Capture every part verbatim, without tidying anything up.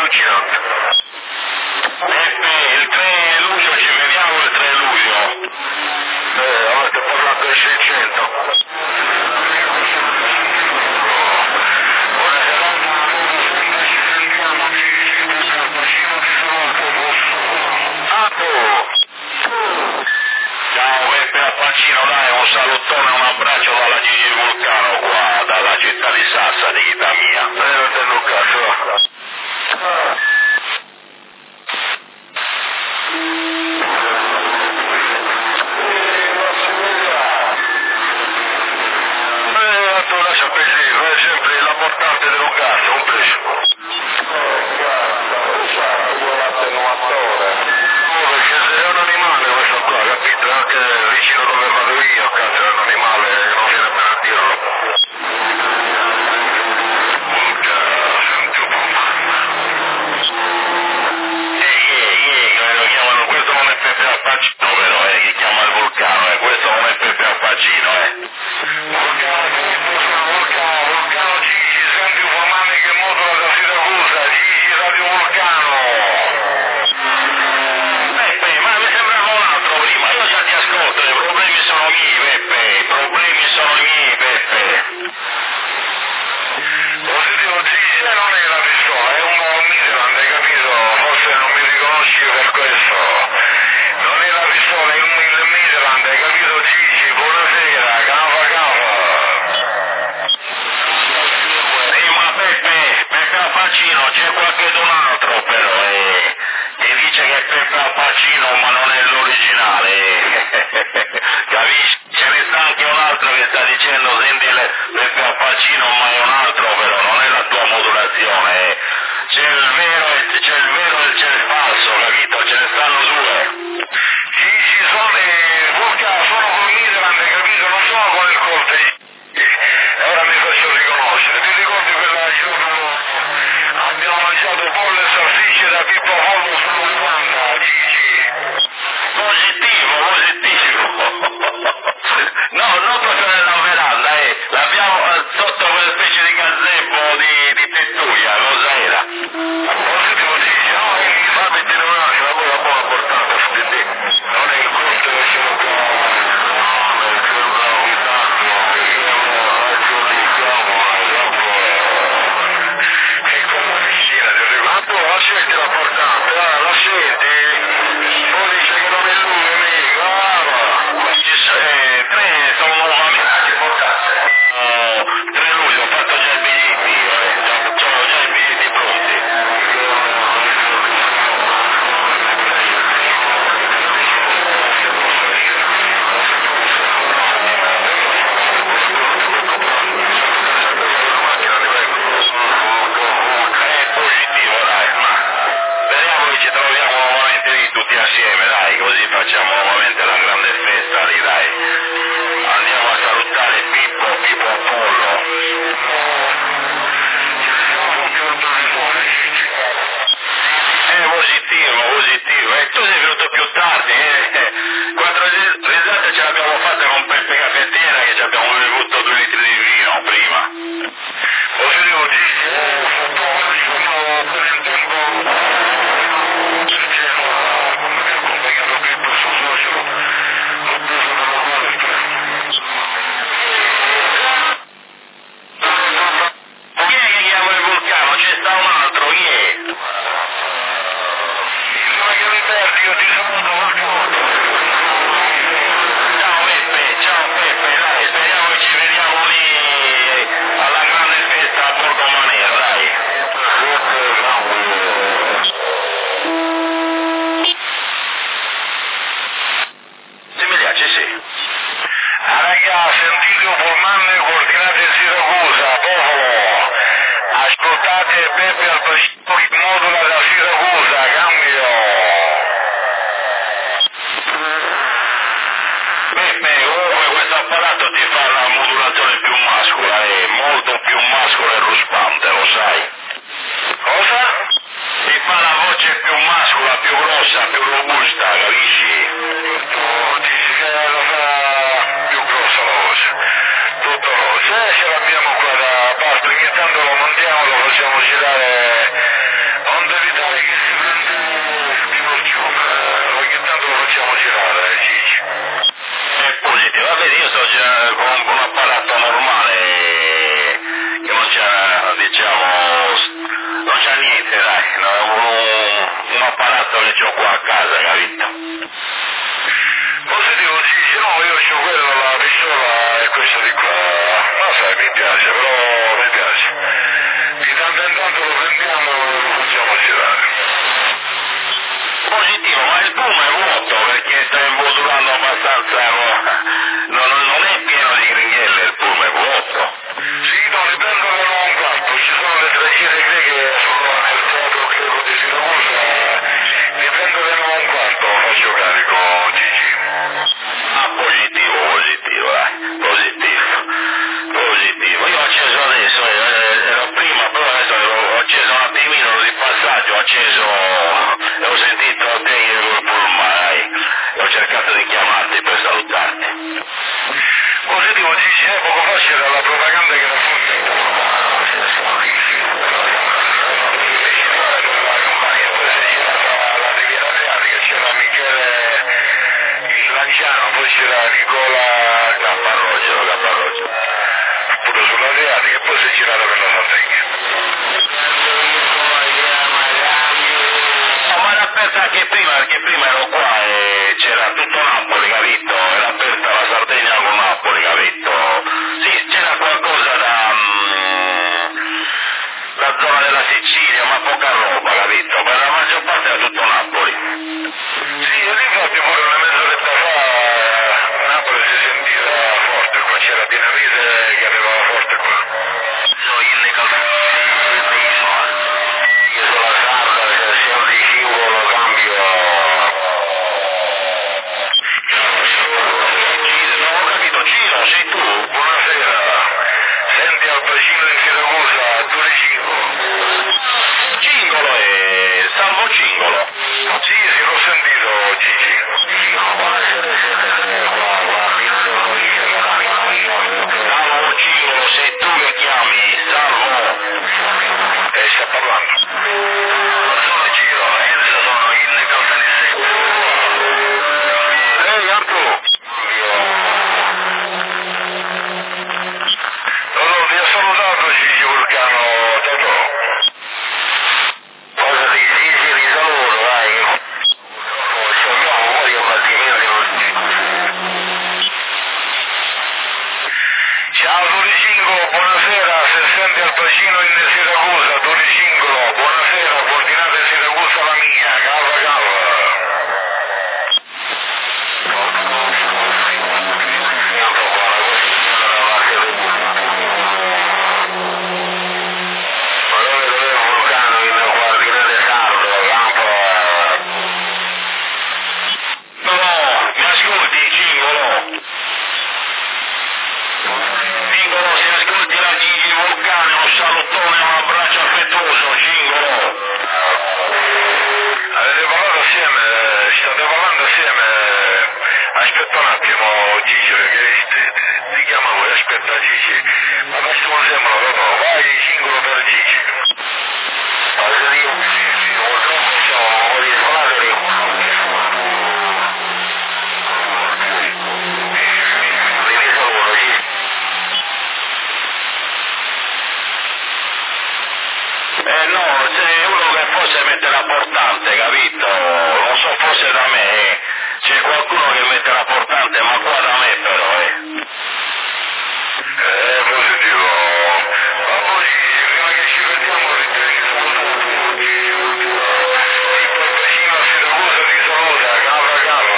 allucinante. Peppe, il tre luglio ci vediamo, il tre luglio. Eh, avete parlato del seicento. Ciao Peppe al Pacino, dai, un salutone, un abbraccio dalla Gigi Vulcano qua, dalla città di Sassari, vita mia. Eh, non tengo un cazzo, va. Eh, tu lascia così, vai sempre l'importante dello gas, un pesce. Oh, perché se è un animale questo qua, capito? Anche vicino dove vado io, cazzo, è un animale che non viene bene a dirlo. Porca, senti un po'. Ehi, ehi, ehi, lo chiamano, questo non è Peppe al Pacino, vero, eh, chi chiama il vulcano, eh, questo non è Peppe al Pacino, eh. Vulcano, vulcano, vulcano, Gigi, senti un formale che motola da Siracusa, Gigi, Radio Vulcano. Peppe, ma mi sembrava un altro prima, io già ti ascolto, i problemi sono miei, Peppe, i problemi sono miei, Peppe. Positivo Gigi, eh, non è la pistola, è un Midland, hai capito? Forse non mi riconosci per questo. Non è la pistola, è un Midland, hai capito Gigi? Buonasera, cava cava. Sì, ma Peppe, Peppe al Pacino, c'è qualcun altro però, eh, che dice che è Peppe al Pacino, ma non è l'originale, eh. Capisci? Ce ne sta anche un altro che sta dicendo, senti le- Peppe al Pacino, ma è un altro però, non è la tua modulazione, eh. C'è il vero e c'è il vero e c'è il falso, capito? Ce ne stanno due. Gigi, sono, eh, Vulcano, sono con Midland, hai capito? Non sono con il Corte. E ora mi faccio riconoscere. Ti ricordi quella giorno abbiamo mangiato bolle e salsicce da Pippo Pollo sull'Uruguanda, Gigi? Positivo, positivo. No, non proprio nella veranda, eh. L'abbiamo eh, sotto quella specie di gazebo di, di tettuia, cosa era? Positivo Gigi, no, eh, fammi dire una cosa, quella buona portata su di te. Non è il Corte che ce lo fa. No, perché è un tanto, perché è una giudichiamo, dopo è come una piscina, ti ricordo? Ma tu la scendi la portante, ah, la scendi? Poi dice che non è lui, amico, ah, Ci so- eh, tre sono nuovamente importanti. Oh, tre luglio, ho fatto già i biglietti, io, eh. Già- C'ho già i biglietti pronti. È positivo, dai, ma speriamo che ci troviamo nuovamente lì tutti assieme, dai, così facciamo nuovamente la grande festa lì, dai. Andiamo a salutare Pippo, Pippo Apollo. È positivo, positivo, e tu sei venuto più tardi, eh. Quattro ris- risate ce l'abbiamo fatta con Peppe Caffettiera che ci abbiamo bevuto due litri di vino prima. Positivo Gigi, sono per il tempo perché quando mi ha accompagnato Pippo il suo socio l'ho preso dalla palestra. Chi è che chiama il vulcano? C'è sta un altro, chi è? Ma che mi perdi, io ti saluto qualcosa. Ciao Peppe, ciao Peppe, dai, speriamo che ci vediamo lì alla grande festa a Borgo Manero, dai. Se mi piace, sì. Ah, raga, sentite un formale coordinate Siracusa, popolo. Ascoltate Peppe al Pacino che modula da Siracusa, cambio. Peppe, comunque questo apparato ti fa la modulazione più mascola, è molto più mascola e ruspante, lo sai? Cosa? Ti fa la voce più mascola, più grossa, più robusta, capisci? Tu dici che lo fa più grossa la voce. Tutto rosa. Eh, ce l'abbiamo qua da parte, ogni tanto lo montiamo, lo facciamo girare onde guarda, intanto lo prendiamo e lo facciamo girare. Positivo, ma il boom è vuoto perché sta involuturando abbastanza, no, non, non è pieno di gringhiere, il boom è vuoto. Sì, no, riprendo da un quarto, ci sono le tragiere greche solo nel teatro greco di Siracusa, riprendo da un quarto, faccio carico, Gigi. Ah, positivo, positivo, dai, positivo, positivo. Io ho acceso adesso, eh, ero prima, però adesso ho acceso un attimino di passaggio, ho acceso, e ho sentito te col pullman, dai, e ho cercato di chiamarti per salutarti. Positivo, Gigi, eh, poco fa c'era la propaganda che era fuori. La Riviera Adriatica, c'era Michele il Lanciano, poi c'era Nicola Capparroccio, Capparroccio. pure sull'Adriatica e poi si è girata per la Sardegna. No, ma era aperta anche prima, perché prima ero qua e c'era tutto Napoli, capito? Era aperta la Sardegna con Napoli, capito? Sì, c'era qualcosa da... Mm, la zona della Sicilia, ma poca roba, capito? Per la maggior parte era tutto Napoli. Sì, e infatti pure una mezz'oretta fa Napoli si sentiva forte, qua c'era Dinamite che arrivava forte qua. No, io ne io sono la sarda, se sono di singolo cambio... Non ho capito, Ciro, sei tu? Buonasera, senti al bacino in Siracusa, due cinque. Cingolo e... Salvo Cingolo. Sì, sì, l'ho sentito, Gigi. Salvo Cingolo, sei tu che chiami, Salvo. Eh, sta parlando. Non sono Ciro, Enzo sono il Caltanissette. Ehi, Anto! Allora, vi ho salutato, Gigi Vulcano, Totò. Cosa di sì, sì, vi saluto, dai. Ci abbiamo un po' di abbattimenti. Ciao Turicingo, buonasera, se senti al bacino in Siracusa, Turicingo, buonasera, coordinate Siracusa la mia, calma calma. Allora dovevo Vulcano in coordinate sardo, campo... No, mi ascolti, Cingolo? Cingolo, se ascolti la Gigi Vulcano, un salutone, un abbraccio affettuoso, Cingolo. Avete parlato assieme, state parlando assieme, aspetta un attimo Gigi perché ti, ti, ti chiama lui, aspetta Gigi, ma massimo sembra, no, vai singolo per Gigi. Cosa dico? Purtroppo c'ho un po' di suonatori. Vi saluto, sì. Eh no, c'è uno che forse mette la portante, capito? Non so, forse da me, c'è qualcuno che mette la portante, ma qua da me però, eh. Eh, positivo. Ma poi, prima che ci vediamo, ritieni salutato. Sì, poi vicino a Siracusa ti saluta, calma calma.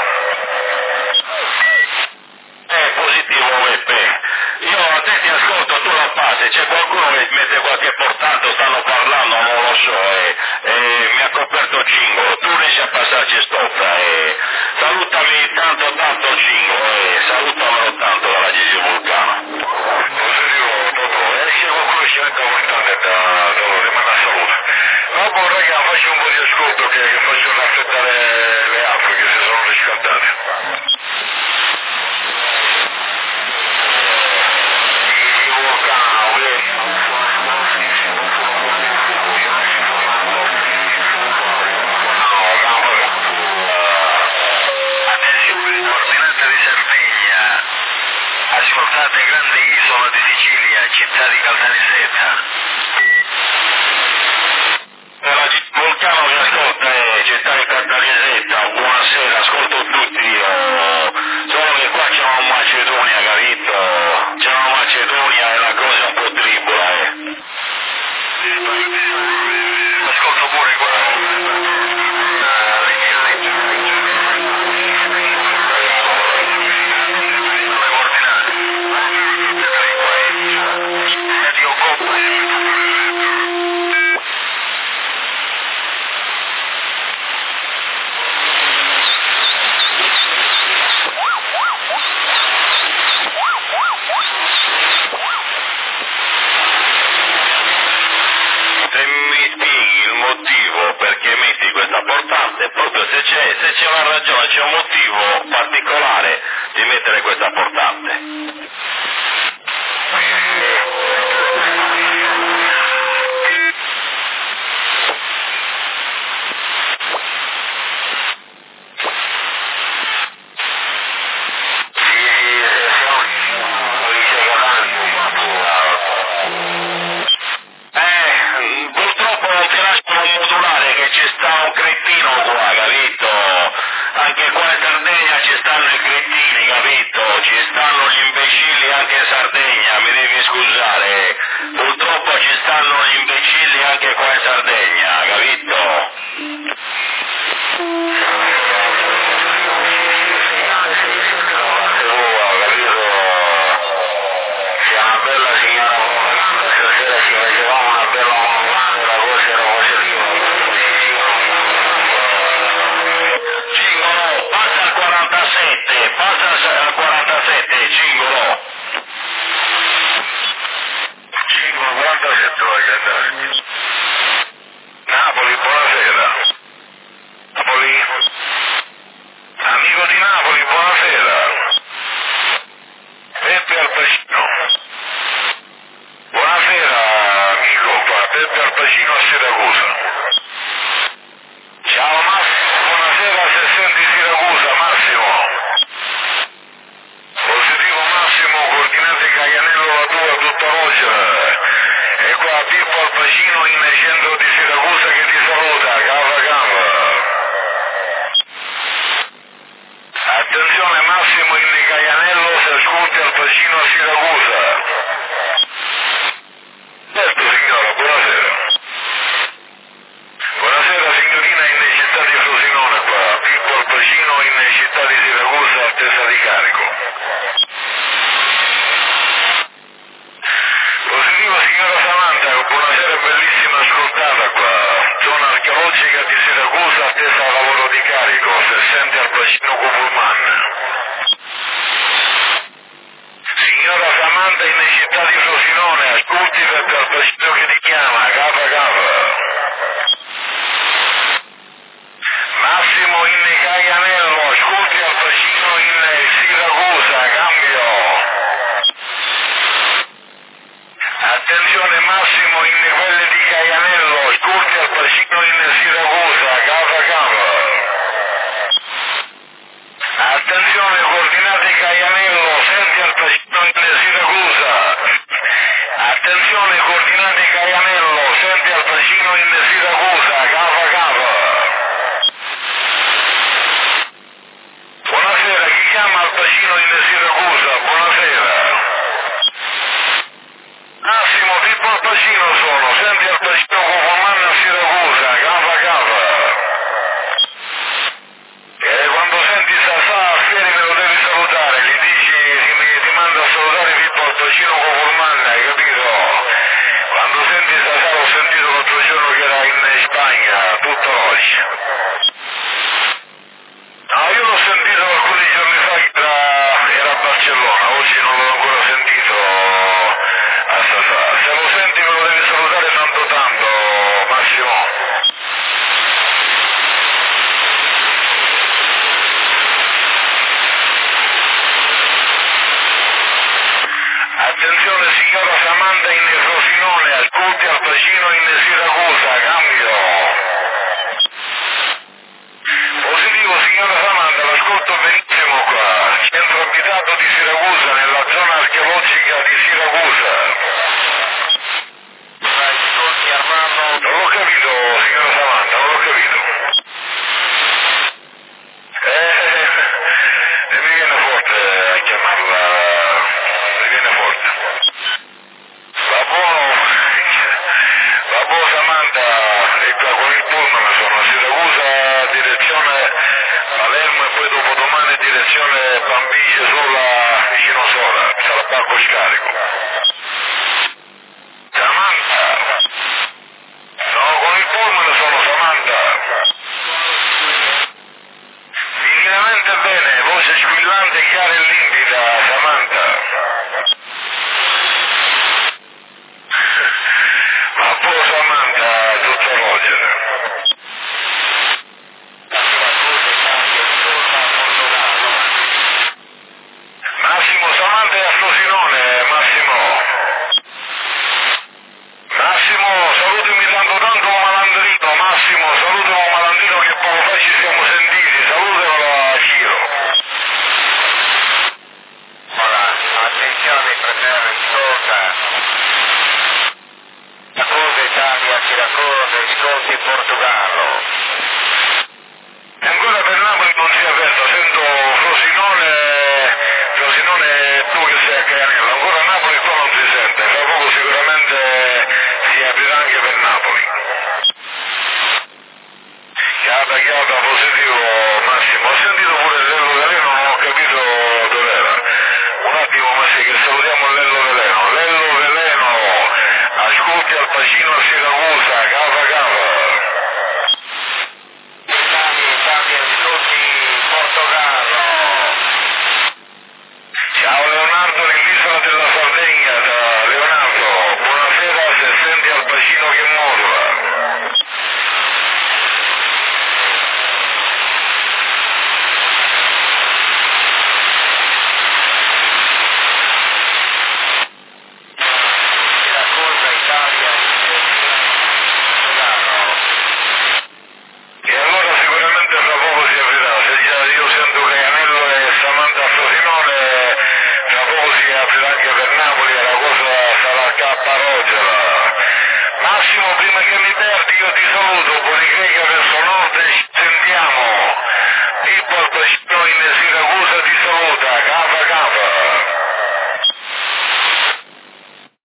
Eh, positivo Beppe. Io a te ti ascolto, tu la passi, c'è qualcuno che mette qualche portante, stanno parlando, non lo so, eh, eh, mi ha coperto Cingolo, tu riesci a passarci stoppa, eh. Salutami tanto tanto Cingolo, eh, salutamelo tanto dalla Gigi Vulcano. Positivo, Totò. E se qualcuno ci mette un portante da loro, rimane a saluto. Ma poi raga, faccio un po' di ascolto che, che faccio raffreddare le acque che si sono riscaldate. Gigi Vulcano, eh. No, campo, attenzione, coordinate di Sardegna, ascoltate grande isola di Sicilia, città di Caltanissetta. La Gigi Vulcano mi ascolta, eh, città di Caltanissetta, buonasera, ascolto tutti io, solo che qua c'è una Macedonia, capito? C'è una Macedonia e la cosa è un po' tribola, eh. Sì, Ascolto pure qua. Proprio se c'è, se c'è una ragione, c'è un motivo particolare di mettere questa portante. Eh, purtroppo non ti lasciano modulare che ci sta un cretino qua, capito? Anche qua in Sardegna ci stanno i cretini, capito? Ci stanno gli imbecilli anche in Sardegna, mi devi scusare. Purtroppo ci stanno gli imbecilli anche qua in Sardegna, capito? Passa al quarantasette, Cingolo. Cingolo quarantasette, voglio andare. Napoli, buonasera. Napoli. Amico di Napoli, buonasera. Peppe al Pacino. Buonasera, amico, qua. Peppe al Pacino a Siracusa. Ciao Massimo, buonasera, se senti Siracusa, Massimo. Positivo Massimo, coordinate Caianello la tua, tutta voce. E qua Pippo al Pacino in centro di Siracusa che ti saluta, cava cava. Attenzione Massimo in Caianello, se ascolti al Pacino a Siracusa. Certo signora, buonasera. Buonasera signorina in città di Frosinone qua, Pippo al Pacino in città di Siracusa, attesa di carico. Positivo signora Samantha, buonasera bellissima ascoltata qua, zona archeologica di Siracusa, attesa al lavoro di carico, se sente al Pacino Cupulman. Signora Samantha in città di Frosinone, ascolti perché al Pacino che ti chiama, capa capa. Massimo in Caianello, ascolti al Pacino in Siracusa, cambio. Attenzione Massimo in quelle di Caianello, ascolti al Pacino in Siracusa, cava cava. Attenzione coordinate Caianello, senti al Pacino in Siracusa. Attenzione coordinate Caianello, senti al Pacino in Siracusa, cava cava. Buonasera, chi chiama al Pacino in Siracusa? Buonasera. Massimo, Pippo al Pacino sono, senti al Pacino Cupulman a Siracusa, cava cava. E quando senti Sasà a Fieri me lo devi salutare, gli dici, ti, ti manda a salutare Pippo al Pacino Cupulman, hai capito? Quando senti Sasà l'ho sentito l'altro giorno che era in Spagna, tutto oggi. No, io l'ho sentito alcuni giorni fa che era, era a Barcellona, oggi non l'ho ancora sentito a Sasà. Se lo senti me lo devi salutare tanto tanto, Massimo. Attenzione signora Samantha in Frosinone, ascolti al Pacino in Siracusa, cambio. Positivo signora Samantha, l'ascolto benissimo qua, centro abitato di Siracusa, nella zona archeologica di Siracusa. Ascolti Armando? Non l'ho capito signora Samantha, non l'ho capito. Eh, e mi viene forte a chiamarla, mi viene forte. Va buono, va stazione Pambice sulla vicino Sola, sarà Parco Scarico. Samantha? No, con il pullman sono Samantha. Divinamente bene, voce squillante, chiara e limpida, Samantha. Ma pure Samantha, tutta rogere. Massimo, Samantha è a Frosinone, Massimo. Massimo, salutami tanto tanto un malandrino, Massimo, salutami un malandrino che poco fa ci siamo sentiti, salutamelo a Ciro. Ora, attenzione fratello, ascolta. Racconta Italia, si racconta, ascolti Portogallo. E ancora per Napoli non si è aperto, sento Frosinone, Frosinone tu che sei a Caianello, ancora Napoli qua non si sente, fra poco sicuramente si aprirà anche per Napoli. Chiara, chiara, positivo Massimo, ho sentito pure Lello Veleno, non ho capito dov'era. Un attimo Massimo che salutiamo Lello Veleno. Lello Veleno, ascolti Al Pacino a Siracusa, cava cava. Italia, Italia, ascolti Portogallo. Ciao Leonardo nell'isola della Sardegna, da Leonardo, buonasera se senti Al Pacino che morra. Siracusa, Italia, Portogallo. E allora sicuramente fra poco si aprirà, se già io sento Caianello e Samantha a Frosinone, fra poco si aprirà anche per Napoli e la cosa sarà cappa rogera. Massimo, prima che mi perdi io ti saluto, buoni